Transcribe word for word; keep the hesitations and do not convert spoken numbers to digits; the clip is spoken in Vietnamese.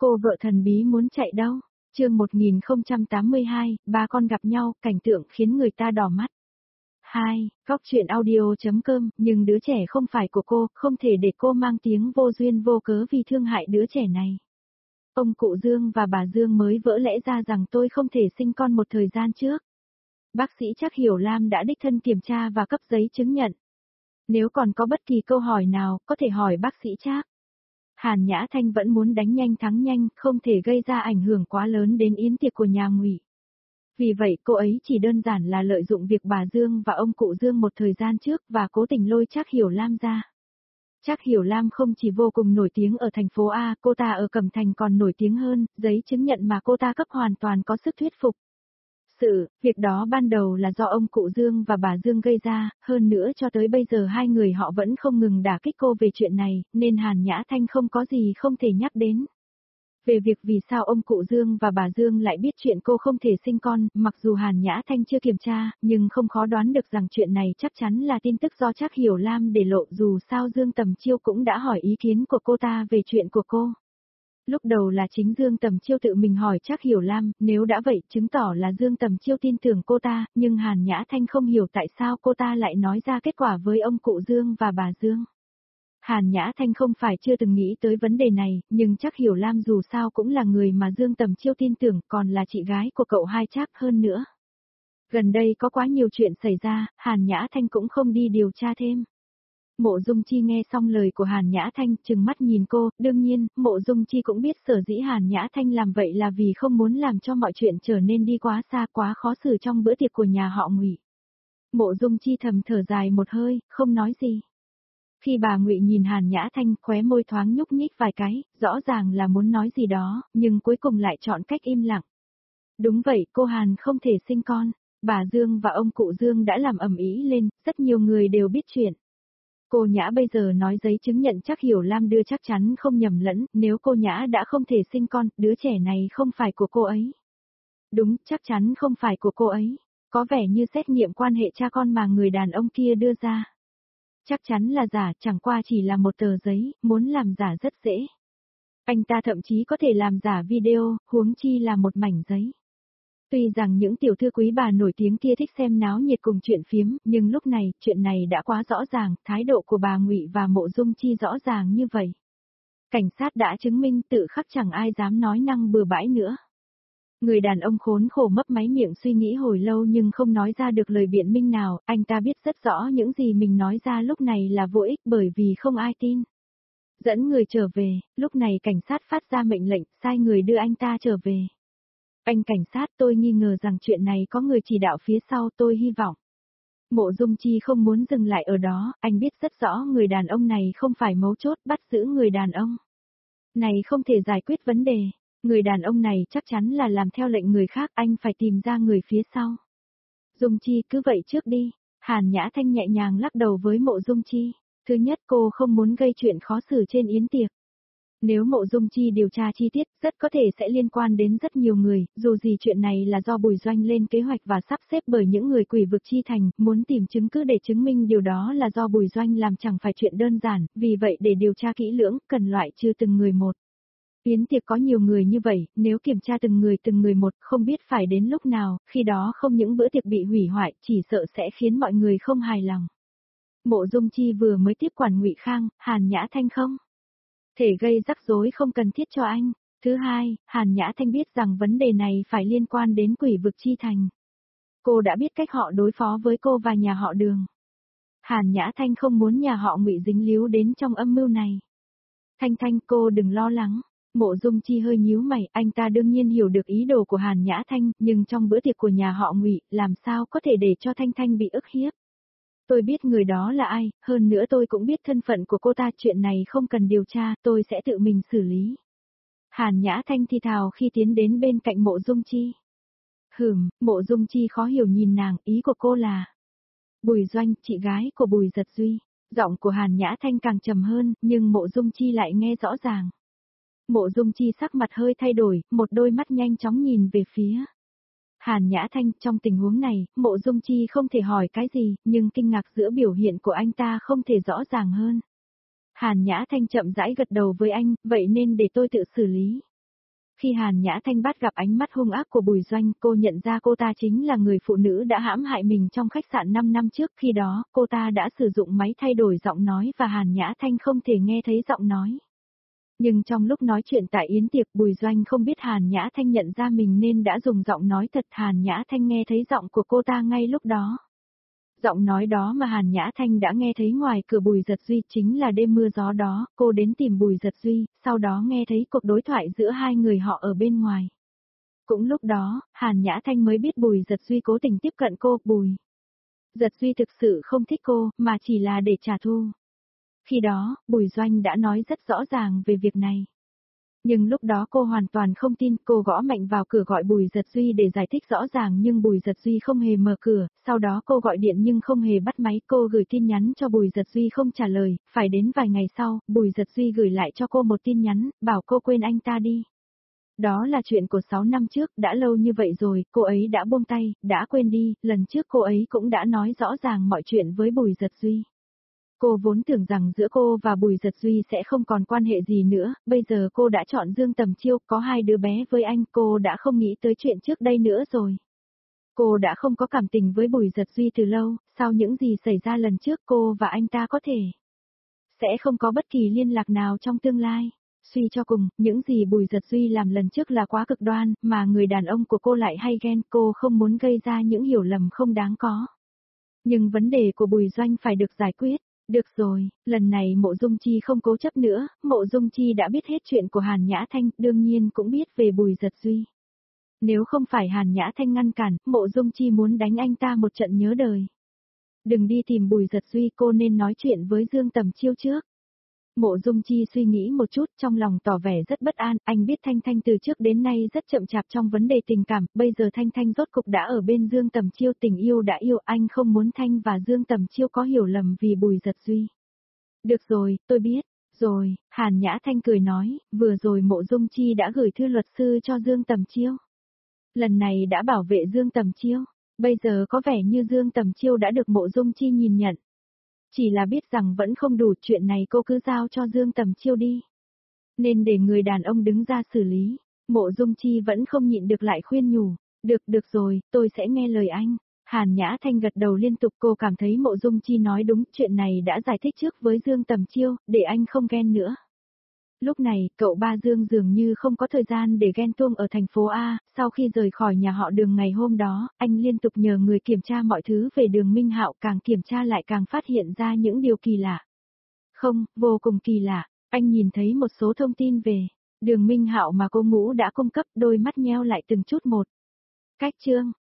Cô vợ thần bí muốn chạy đâu? Chương một nghìn không trăm tám mươi hai, ba con gặp nhau, cảnh tượng khiến người ta đỏ mắt. hai. Góc truyện audio.com, nhưng đứa trẻ không phải của cô, không thể để cô mang tiếng vô duyên vô cớ vì thương hại đứa trẻ này. Ông cụ Dương và bà Dương mới vỡ lẽ ra rằng tôi không thể sinh con một thời gian trước. Bác sĩ Trác Hiểu Lam đã đích thân kiểm tra và cấp giấy chứng nhận. Nếu còn có bất kỳ câu hỏi nào, có thể hỏi bác sĩ Trác. Hàn Nhã Thanh vẫn muốn đánh nhanh thắng nhanh, không thể gây ra ảnh hưởng quá lớn đến yến tiệc của nhà Ngụy. Vì vậy cô ấy chỉ đơn giản là lợi dụng việc bà Dương và ông cụ Dương một thời gian trước và cố tình lôi Trác Hiểu Lam ra. Trác Hiểu Lam không chỉ vô cùng nổi tiếng ở thành phố A, cô ta ở Cẩm Thành còn nổi tiếng hơn, giấy chứng nhận mà cô ta cấp hoàn toàn có sức thuyết phục. Sự, việc đó ban đầu là do ông cụ Dương và bà Dương gây ra, hơn nữa cho tới bây giờ hai người họ vẫn không ngừng đả kích cô về chuyện này, nên Hàn Nhã Thanh không có gì không thể nhắc đến. Về việc vì sao ông cụ Dương và bà Dương lại biết chuyện cô không thể sinh con, mặc dù Hàn Nhã Thanh chưa kiểm tra, nhưng không khó đoán được rằng chuyện này chắc chắn là tin tức do Trác Hiểu Lam để lộ, dù sao Dương Tầm Chiêu cũng đã hỏi ý kiến của cô ta về chuyện của cô. Lúc đầu là chính Dương Tầm Chiêu tự mình hỏi Trác Hiểu Lam, nếu đã vậy chứng tỏ là Dương Tầm Chiêu tin tưởng cô ta, nhưng Hàn Nhã Thanh không hiểu tại sao cô ta lại nói ra kết quả với ông cụ Dương và bà Dương. Hàn Nhã Thanh không phải chưa từng nghĩ tới vấn đề này, nhưng Trác Hiểu Lam dù sao cũng là người mà Dương Tầm Chiêu tin tưởng, còn là chị gái của cậu hai Trác hơn nữa. Gần đây có quá nhiều chuyện xảy ra, Hàn Nhã Thanh cũng không đi điều tra thêm. Mộ Dung Chi nghe xong lời của Hàn Nhã Thanh, trừng mắt nhìn cô, đương nhiên, Mộ Dung Chi cũng biết sở dĩ Hàn Nhã Thanh làm vậy là vì không muốn làm cho mọi chuyện trở nên đi quá xa, quá khó xử trong bữa tiệc của nhà họ Ngụy. Mộ Dung Chi thầm thở dài một hơi, không nói gì. Khi bà Ngụy nhìn Hàn Nhã Thanh, khóe môi thoáng nhúc nhích vài cái, rõ ràng là muốn nói gì đó, nhưng cuối cùng lại chọn cách im lặng. Đúng vậy, cô Hàn không thể sinh con. Bà Dương và ông cụ Dương đã làm ầm ĩ lên, rất nhiều người đều biết chuyện. Cô Nhã bây giờ nói giấy chứng nhận Trác Hiểu Lam đưa chắc chắn không nhầm lẫn, nếu cô Nhã đã không thể sinh con, đứa trẻ này không phải của cô ấy. Đúng, chắc chắn không phải của cô ấy. Có vẻ như xét nghiệm quan hệ cha con mà người đàn ông kia đưa ra. Chắc chắn là giả, chẳng qua chỉ là một tờ giấy, muốn làm giả rất dễ. Anh ta thậm chí có thể làm giả video, huống chi là một mảnh giấy. Tuy rằng những tiểu thư quý bà nổi tiếng kia thích xem náo nhiệt cùng chuyện phiếm, nhưng lúc này, chuyện này đã quá rõ ràng, thái độ của bà Ngụy và Mộ Dung Chi rõ ràng như vậy. Cảnh sát đã chứng minh tự khắc chẳng ai dám nói năng bừa bãi nữa. Người đàn ông khốn khổ mấp máy miệng suy nghĩ hồi lâu nhưng không nói ra được lời biện minh nào, anh ta biết rất rõ những gì mình nói ra lúc này là vô ích bởi vì không ai tin. Dẫn người trở về, lúc này cảnh sát phát ra mệnh lệnh, sai người đưa anh ta trở về. Anh cảnh sát, tôi nghi ngờ rằng chuyện này có người chỉ đạo phía sau, tôi hy vọng. Mộ Dung Chi không muốn dừng lại ở đó, anh biết rất rõ người đàn ông này không phải mấu chốt, bắt giữ người đàn ông này không thể giải quyết vấn đề. Người đàn ông này chắc chắn là làm theo lệnh người khác, anh phải tìm ra người phía sau. Dung Chi cứ vậy trước đi. Hàn Nhã Thanh nhẹ nhàng lắc đầu với Mộ Dung Chi. Thứ nhất, cô không muốn gây chuyện khó xử trên yến tiệc. Nếu Mộ Dung Chi điều tra chi tiết, rất có thể sẽ liên quan đến rất nhiều người, dù gì chuyện này là do Bùi Doanh lên kế hoạch và sắp xếp bởi những người Quỷ Vực Chi Thành, muốn tìm chứng cứ để chứng minh điều đó là do Bùi Doanh làm chẳng phải chuyện đơn giản, vì vậy để điều tra kỹ lưỡng, cần loại trừ từng người một. Yến tiệc có nhiều người như vậy, nếu kiểm tra từng người từng người một, không biết phải đến lúc nào, khi đó không những bữa tiệc bị hủy hoại, chỉ sợ sẽ khiến mọi người không hài lòng. Mộ Dung Chi vừa mới tiếp quản Ngụy Khang, Hàn Nhã Thanh không thể gây rắc rối không cần thiết cho anh. Thứ hai, Hàn Nhã Thanh biết rằng vấn đề này phải liên quan đến Quỷ Vực Chi Thành. Cô đã biết cách họ đối phó với cô và nhà họ Đường. Hàn Nhã Thanh không muốn nhà họ Ngụy dính líu đến trong âm mưu này. Thanh Thanh, cô đừng lo lắng. Mộ Dung Chi hơi nhíu mày, anh ta đương nhiên hiểu được ý đồ của Hàn Nhã Thanh, nhưng trong bữa tiệc của nhà họ Ngụy, làm sao có thể để cho Thanh Thanh bị ức hiếp. Tôi biết người đó là ai, hơn nữa tôi cũng biết thân phận của cô ta, chuyện này không cần điều tra, tôi sẽ tự mình xử lý. Hàn Nhã Thanh thì thào khi tiến đến bên cạnh Mộ Dung Chi. Hừm, Mộ Dung Chi khó hiểu nhìn nàng, ý của cô là Bùi Doanh, chị gái của Bùi Giật Duy. Giọng của Hàn Nhã Thanh càng trầm hơn, nhưng Mộ Dung Chi lại nghe rõ ràng. Mộ Dung Chi sắc mặt hơi thay đổi, một đôi mắt nhanh chóng nhìn về phía Hàn Nhã Thanh. Trong tình huống này, Mộ Dung Chi không thể hỏi cái gì, nhưng kinh ngạc giữa biểu hiện của anh ta không thể rõ ràng hơn. Hàn Nhã Thanh chậm rãi gật đầu với anh, vậy nên để tôi tự xử lý. Khi Hàn Nhã Thanh bắt gặp ánh mắt hung ác của Bùi Doanh, cô nhận ra cô ta chính là người phụ nữ đã hãm hại mình trong khách sạn năm năm trước. Khi đó, cô ta đã sử dụng máy thay đổi giọng nói và Hàn Nhã Thanh không thể nghe thấy giọng nói. Nhưng trong lúc nói chuyện tại yến tiệc, Bùi Doanh không biết Hàn Nhã Thanh nhận ra mình nên đã dùng giọng nói thật. Hàn Nhã Thanh nghe thấy giọng của cô ta ngay lúc đó. Giọng nói đó mà Hàn Nhã Thanh đã nghe thấy ngoài cửa Bùi Giật Duy chính là đêm mưa gió đó, cô đến tìm Bùi Giật Duy, sau đó nghe thấy cuộc đối thoại giữa hai người họ ở bên ngoài. Cũng lúc đó, Hàn Nhã Thanh mới biết Bùi Giật Duy cố tình tiếp cận cô. Bùi Giật Duy thực sự không thích cô, mà chỉ là để trả thù. Khi đó, Bùi Doanh đã nói rất rõ ràng về việc này. Nhưng lúc đó cô hoàn toàn không tin, cô gõ mạnh vào cửa gọi Bùi Giật Duy để giải thích rõ ràng nhưng Bùi Giật Duy không hề mở cửa, sau đó cô gọi điện nhưng không hề bắt máy, cô gửi tin nhắn cho Bùi Giật Duy không trả lời, phải đến vài ngày sau, Bùi Giật Duy gửi lại cho cô một tin nhắn, bảo cô quên anh ta đi. Đó là chuyện của sáu năm trước, đã lâu như vậy rồi, cô ấy đã buông tay, đã quên đi, lần trước cô ấy cũng đã nói rõ ràng mọi chuyện với Bùi Giật Duy. Cô vốn tưởng rằng giữa cô và Bùi Giật Duy sẽ không còn quan hệ gì nữa, bây giờ cô đã chọn Dương Tầm Chiêu, có hai đứa bé với anh, cô đã không nghĩ tới chuyện trước đây nữa rồi. Cô đã không có cảm tình với Bùi Giật Duy từ lâu, sau những gì xảy ra lần trước cô và anh ta có thể sẽ không có bất kỳ liên lạc nào trong tương lai. Suy cho cùng, những gì Bùi Giật Duy làm lần trước là quá cực đoan, mà người đàn ông của cô lại hay ghen, cô không muốn gây ra những hiểu lầm không đáng có. Nhưng vấn đề của Bùi Doanh phải được giải quyết. Được rồi, lần này Mộ Dung Chi không cố chấp nữa, Mộ Dung Chi đã biết hết chuyện của Hàn Nhã Thanh, đương nhiên cũng biết về Bùi Giật Duy. Nếu không phải Hàn Nhã Thanh ngăn cản, Mộ Dung Chi muốn đánh anh ta một trận nhớ đời. Đừng đi tìm Bùi Giật Duy, cô nên nói chuyện với Dương Tầm Chiêu trước. Mộ Dung Chi suy nghĩ một chút, trong lòng tỏ vẻ rất bất an, anh biết Thanh Thanh từ trước đến nay rất chậm chạp trong vấn đề tình cảm, bây giờ Thanh Thanh rốt cục đã ở bên Dương Tầm Chiêu, tình yêu đã yêu, anh không muốn Thanh và Dương Tầm Chiêu có hiểu lầm vì Bùi Giật Duy. Được rồi, tôi biết, rồi, Hàn Nhã Thanh cười nói, vừa rồi Mộ Dung Chi đã gửi thư luật sư cho Dương Tầm Chiêu. Lần này đã bảo vệ Dương Tầm Chiêu, bây giờ có vẻ như Dương Tầm Chiêu đã được Mộ Dung Chi nhìn nhận. Chỉ là biết rằng vẫn không đủ, chuyện này cô cứ giao cho Dương Tầm Chiêu đi. Nên để người đàn ông đứng ra xử lý. Mộ Dung Chi vẫn không nhịn được lại khuyên nhủ. Được, được rồi, tôi sẽ nghe lời anh. Hàn Nhã Thanh gật đầu liên tục, cô cảm thấy Mộ Dung Chi nói đúng, chuyện này đã giải thích trước với Dương Tầm Chiêu, để anh không ghen nữa. Lúc này, cậu ba Dương dường như không có thời gian để ghen tuông ở thành phố A, sau khi rời khỏi nhà họ Đường ngày hôm đó, anh liên tục nhờ người kiểm tra mọi thứ về Đường Minh Hạo, càng kiểm tra lại càng phát hiện ra những điều kỳ lạ. Không, vô cùng kỳ lạ, anh nhìn thấy một số thông tin về Đường Minh Hạo mà cô Ngũ đã cung cấp, đôi mắt nheo lại từng chút một. Cách chương